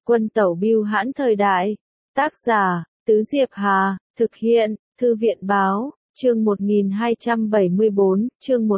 Quân tẩu bưu hãn thời đại. Tác giả, Tứ Diệp Hà, thực hiện, Thư viện báo, chương 1274, chương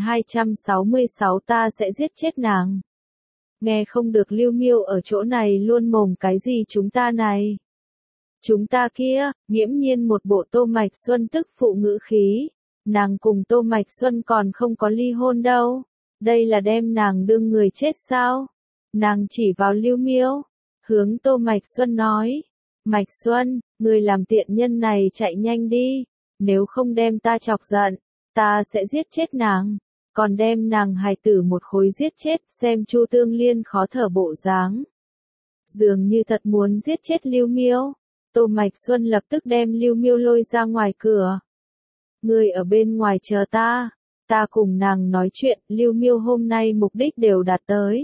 1266 ta sẽ giết chết nàng. Nghe không được Lưu Miêu ở chỗ này luôn mồm cái gì chúng ta này. Chúng ta kia, nghiễm nhiên một bộ Tô Mạch Xuân tức phụ ngữ khí. Nàng cùng Tô Mạch Xuân còn không có ly hôn đâu. Đây là đem nàng đương người chết sao? Nàng chỉ vào Lưu Miêu, hướng Tô Mạch Xuân nói. Mạch Xuân, người làm tiện nhân này chạy nhanh đi. Nếu không đem ta chọc giận, ta sẽ giết chết nàng. Còn đem nàng hài tử một khối giết chết, xem Chu Tương Liên khó thở bộ dáng. Dường như thật muốn giết chết Lưu Miêu. Tô Mạch Xuân lập tức đem Lưu Miêu lôi ra ngoài cửa. Người ở bên ngoài chờ ta. Ta cùng nàng nói chuyện, Lưu Miêu hôm nay mục đích đều đạt tới.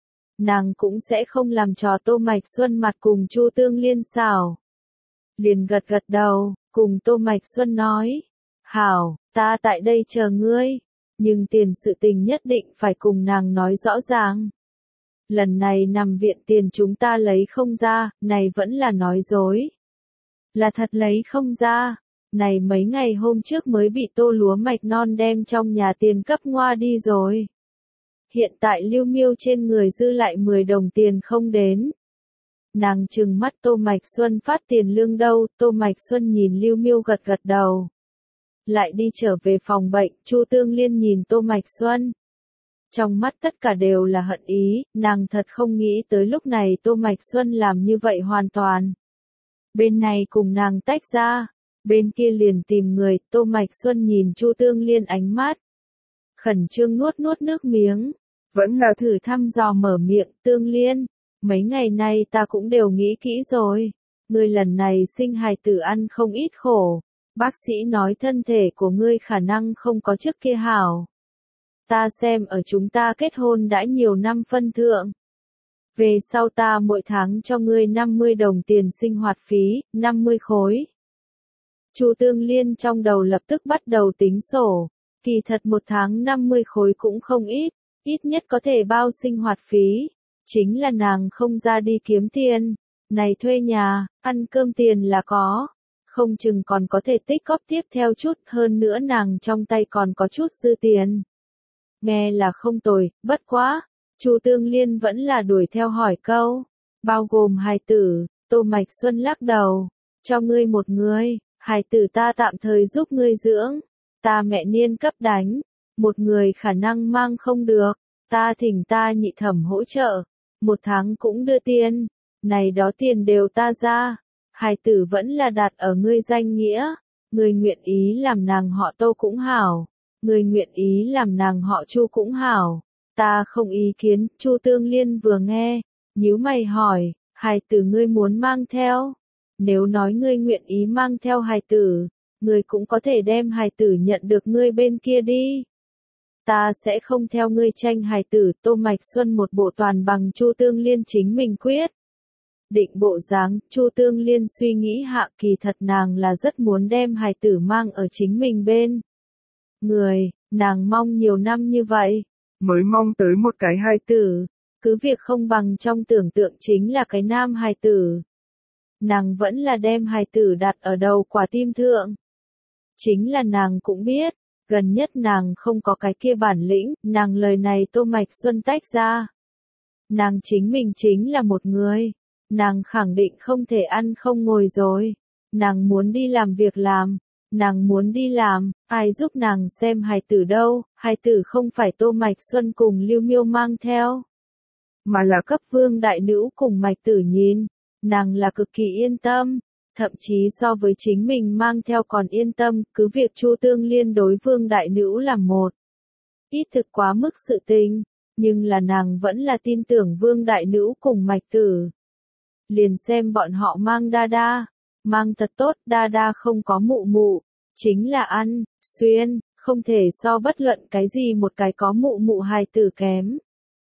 Nàng cũng sẽ không làm trò Tô Mạch Xuân mặt cùng Chu Tương Liên xảo. Liền gật gật đầu, cùng Tô Mạch Xuân nói. Hảo, ta tại đây chờ ngươi. Nhưng tiền sự tình nhất định phải cùng nàng nói rõ ràng. Lần này nằm viện tiền chúng ta lấy không ra, này vẫn là nói dối. Là thật lấy không ra. Này mấy ngày hôm trước mới bị Tô Lúa Mạch Non đem trong nhà tiền cấp ngoa đi rồi. Hiện tại Lưu Miêu trên người dư lại 10 đồng tiền không đến. Nàng trừng mắt Tô Mạch Xuân phát tiền lương đâu, Tô Mạch Xuân nhìn Lưu Miêu gật gật đầu. Lại đi trở về phòng bệnh, Chu Tương Liên nhìn Tô Mạch Xuân. Trong mắt tất cả đều là hận ý, nàng thật không nghĩ tới lúc này Tô Mạch Xuân làm như vậy hoàn toàn. Bên này cùng nàng tách ra, bên kia liền tìm người, Tô Mạch Xuân nhìn Chu Tương Liên ánh mắt. Khẩn trương nuốt nuốt nước miếng, vẫn là thử thăm dò mở miệng, Tương Liên. Mấy ngày nay ta cũng đều nghĩ kỹ rồi, ngươi lần này sinh hài tử ăn không ít khổ. Bác sĩ nói thân thể của ngươi khả năng không có trước kia hảo. Ta xem ở chúng ta kết hôn đã nhiều năm phân thượng. Về sau ta mỗi tháng cho ngươi 50 đồng tiền sinh hoạt phí, 50 khối. Chu Tương Liên trong đầu lập tức bắt đầu tính sổ. Kỳ thật một tháng 50 khối cũng không ít, ít nhất có thể bao sinh hoạt phí. Chính là nàng không ra đi kiếm tiền. Này thuê nhà, ăn cơm tiền là có. Không chừng còn có thể tích góp tiếp theo chút, hơn nữa nàng trong tay còn có chút dư tiền. Nghe là không tồi, bất quá. Chu Tương Liên vẫn là đuổi theo hỏi câu. Bao gồm hài tử, Tô Mạch Xuân lắc đầu. Cho ngươi một người, hài tử ta tạm thời giúp ngươi dưỡng. Ta mẹ niên cấp đánh. Một người khả năng mang không được. Ta thỉnh ta nhị thẩm hỗ trợ. Một tháng cũng đưa tiền. Này đó tiền đều ta ra. Hài tử vẫn là đặt ở ngươi danh nghĩa. Ngươi nguyện ý làm nàng họ Tô cũng hảo. Ngươi nguyện ý làm nàng họ Chu cũng hảo. Ta không ý kiến. Chu Tương Liên vừa nghe, nhíu mày hỏi, hài tử ngươi muốn mang theo? Nếu nói ngươi nguyện ý mang theo hài tử, ngươi cũng có thể đem hài tử nhận được ngươi bên kia đi. Ta sẽ không theo ngươi tranh hài tử. Tô Mạch Xuân một bộ toàn bằng Chu Tương Liên chính mình quyết định bộ dáng. Chu Tương Liên suy nghĩ hạ, kỳ thật nàng là rất muốn đem hài tử mang ở chính mình bên người. Nàng mong nhiều năm như vậy, mới mong tới một cái hài tử. Cứ việc không bằng trong tưởng tượng chính là cái nam hài tử. Nàng vẫn là đem hài tử đặt ở đầu quả tim thượng. Chính là nàng cũng biết, gần nhất nàng không có cái kia bản lĩnh, nàng lời này Tô Mạch Xuân tách ra. Nàng chính mình chính là một người. Nàng khẳng định không thể ăn không ngồi rồi. Nàng muốn đi làm việc làm. Nàng muốn đi làm, ai giúp nàng xem hài tử đâu, hài tử không phải Tô Mạch Xuân cùng Lưu Miêu mang theo. Mà là cấp Vương Đại Nữ cùng Mạch Tử nhìn. Nàng là cực kỳ yên tâm. Thậm chí so với chính mình mang theo còn yên tâm, cứ việc Chu Tương Liên đối Vương Đại Nữ là một ít thực quá mức sự tình, nhưng là nàng vẫn là tin tưởng Vương Đại Nữ cùng Mạch Tử. Liền xem bọn họ mang đa đa, mang thật tốt, đa đa không có mụ mụ, chính là ăn, xuyên, không thể so bất luận cái gì một cái có mụ mụ hài tử kém.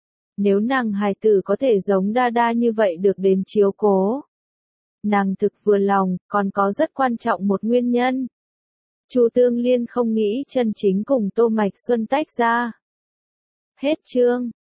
Nếu nàng hài tử có thể giống đa đa như vậy được đến chiếu cố, nàng thực vừa lòng. Còn có rất quan trọng một nguyên nhân. Chu Tương Liên không nghĩ chân chính cùng Tô Mạch Xuân tách ra. Hết chương.